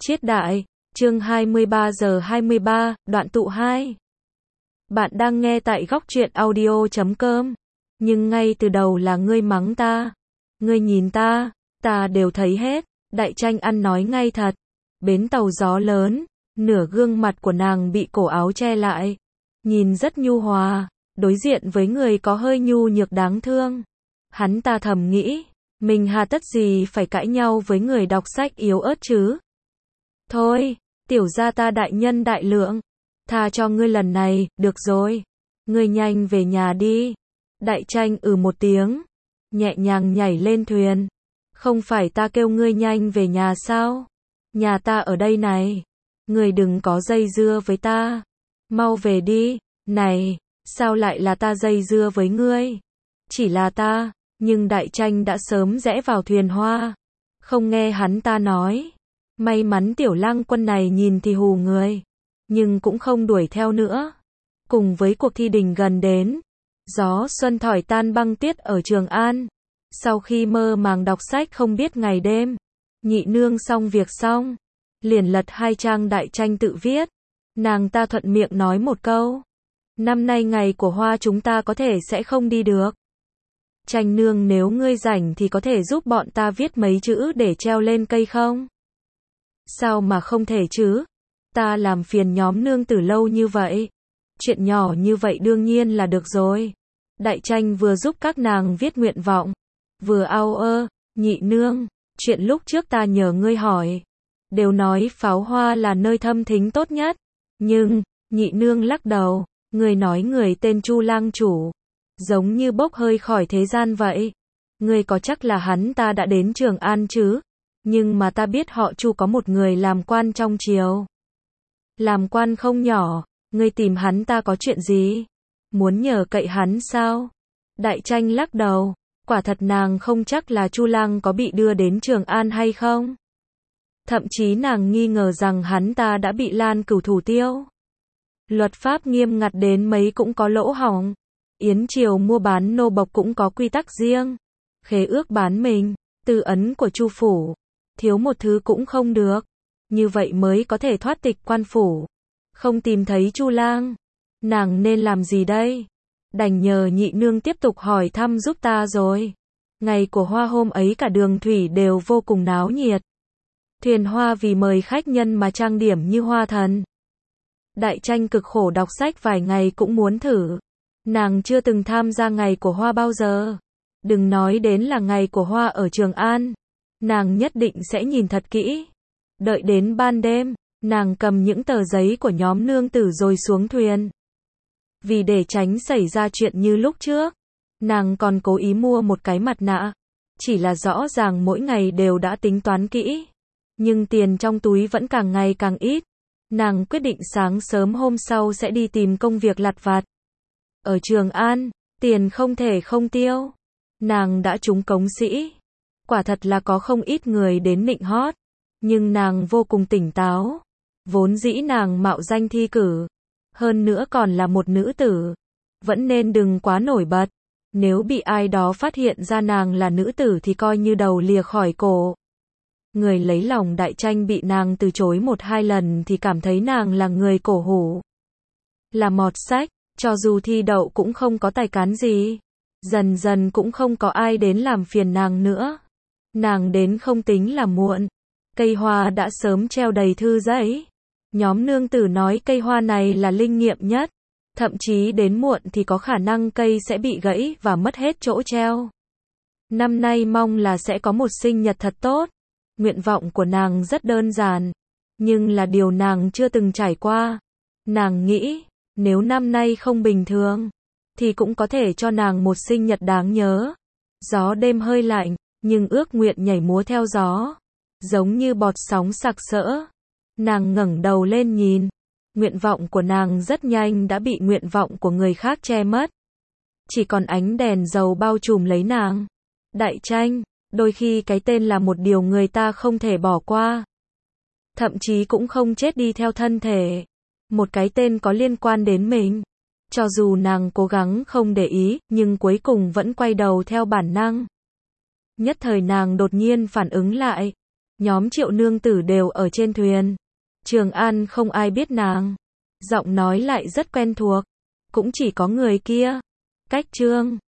Chiết đại, chương 23 giờ 23, đoạn tụ 2. Bạn đang nghe tại góc truyện audio.com. Nhưng ngay từ đầu là ngươi mắng ta. Ngươi nhìn ta đều thấy hết. Đại tranh ăn nói ngay thật. Bến tàu gió lớn, nửa gương mặt của nàng bị cổ áo che lại. Nhìn rất nhu hòa, đối diện với người có hơi nhu nhược đáng thương. Hắn ta thầm nghĩ, mình hà tất gì phải cãi nhau với người đọc sách yếu ớt chứ. Thôi, tiểu gia ta đại nhân đại lượng, tha cho ngươi lần này, được rồi. Ngươi nhanh về nhà đi. Đại tranh một tiếng, nhẹ nhàng nhảy lên thuyền. Không phải ta kêu ngươi nhanh về nhà sao? Nhà ta ở đây này. Ngươi đừng có dây dưa với ta. Mau về đi. Này, sao lại là ta dây dưa với ngươi? Chỉ là ta, nhưng đại tranh đã sớm rẽ vào thuyền hoa. Không nghe hắn ta nói. May mắn tiểu lang quân này nhìn thì hù người, nhưng cũng không đuổi theo nữa. Cùng với cuộc thi đình gần đến, gió xuân thổi tan băng tuyết ở Trường An. Sau khi mơ màng đọc sách không biết ngày đêm, nhị nương xong việc xong, liền lật 2 trang đại tranh tự viết. Nàng ta thuận miệng nói một câu, năm nay ngày của hoa chúng ta có thể sẽ không đi được. Tranh nương nếu ngươi rảnh thì có thể giúp bọn ta viết mấy chữ để treo lên cây không? Sao mà không thể chứ? Ta làm phiền nhóm nương từ lâu như vậy. Chuyện nhỏ như vậy đương nhiên là được rồi. Đại tranh vừa giúp các nàng viết nguyện vọng, vừa nhị nương, chuyện lúc trước ta nhờ ngươi hỏi. Đều nói pháo hoa là nơi thâm thính tốt nhất. Nhưng, nhị nương lắc đầu, ngươi nói người tên Chu lang chủ, giống như bốc hơi khỏi thế gian vậy. Ngươi có chắc là hắn ta đã đến Trường An chứ? Nhưng mà ta biết họ Chu có một người làm quan trong triều. Làm quan không nhỏ, ngươi tìm hắn ta có chuyện gì? Muốn nhờ cậy hắn sao? Đại tranh lắc đầu, quả thật nàng không chắc là Chu lang có bị đưa đến Trường An hay không. Thậm chí nàng nghi ngờ rằng hắn ta đã bị Lan Cửu thủ tiêu. Luật pháp nghiêm ngặt đến mấy cũng có lỗ hổng. Yến triều mua bán nô bộc cũng có quy tắc riêng. Khế ước bán mình, tư ấn của Chu phủ, thiếu một thứ cũng không được. Như vậy mới có thể thoát tịch quan phủ. Không tìm thấy Chu lang, nàng nên làm gì đây? Đành nhờ nhị nương tiếp tục hỏi thăm giúp ta rồi. Ngày của hoa hôm ấy cả đường thủy đều vô cùng náo nhiệt. Thuyền hoa vì mời khách nhân mà trang điểm như hoa thần. Đại tranh cực khổ đọc sách vài ngày cũng muốn thử. Nàng chưa từng tham gia ngày của hoa bao giờ. Đừng nói đến là ngày của hoa ở Trường An. Nàng nhất định sẽ nhìn thật kỹ. Đợi đến ban đêm, nàng cầm những tờ giấy của nhóm nương tử rồi xuống thuyền. Vì để tránh xảy ra chuyện như lúc trước, nàng còn cố ý mua một cái mặt nạ. Chỉ là rõ ràng mỗi ngày đều đã tính toán kỹ, nhưng tiền trong túi vẫn càng ngày càng ít. Nàng quyết định sáng sớm hôm sau sẽ đi tìm công việc lặt vặt. Ở Trường An, tiền không thể không tiêu. Nàng đã trúng cống sĩ. Quả thật là có không ít người đến nịnh hót. Nhưng nàng vô cùng tỉnh táo. Vốn dĩ nàng mạo danh thi cử. Hơn nữa còn là một nữ tử. Vẫn nên đừng quá nổi bật. Nếu bị ai đó phát hiện ra nàng là nữ tử thì coi như đầu lìa khỏi cổ. Người lấy lòng đại tranh bị nàng từ chối 1-2 lần thì cảm thấy nàng là người cổ hủ. Là mọt sách, cho dù thi đậu cũng không có tài cán gì. Dần dần cũng không có ai đến làm phiền nàng nữa. Nàng đến không tính là muộn. Cây hoa đã sớm treo đầy thư giấy. Nhóm nương tử nói cây hoa này là linh nghiệm nhất. Thậm chí đến muộn thì có khả năng cây sẽ bị gãy và mất hết chỗ treo. Năm nay mong là sẽ có một sinh nhật thật tốt. Nguyện vọng của nàng rất đơn giản, nhưng là điều nàng chưa từng trải qua. Nàng nghĩ, nếu năm nay không bình thường, thì cũng có thể cho nàng một sinh nhật đáng nhớ. Gió đêm hơi lạnh, nhưng ước nguyện nhảy múa theo gió, giống như bọt sóng sặc sỡ. Nàng ngẩng đầu lên nhìn, nguyện vọng của nàng rất nhanh đã bị nguyện vọng của người khác che mất. Chỉ còn ánh đèn dầu bao trùm lấy nàng. Đại tranh, đôi khi cái tên là một điều người ta không thể bỏ qua. Thậm chí cũng không chết đi theo thân thể. Một cái tên có liên quan đến mình. Cho dù nàng cố gắng không để ý, nhưng cuối cùng vẫn quay đầu theo bản năng. Nhất thời nàng đột nhiên phản ứng lại. Nhóm Triệu nương tử đều ở trên thuyền. Trường An không ai biết nàng. Giọng nói lại rất quen thuộc. Cũng chỉ có người kia. Cách Trương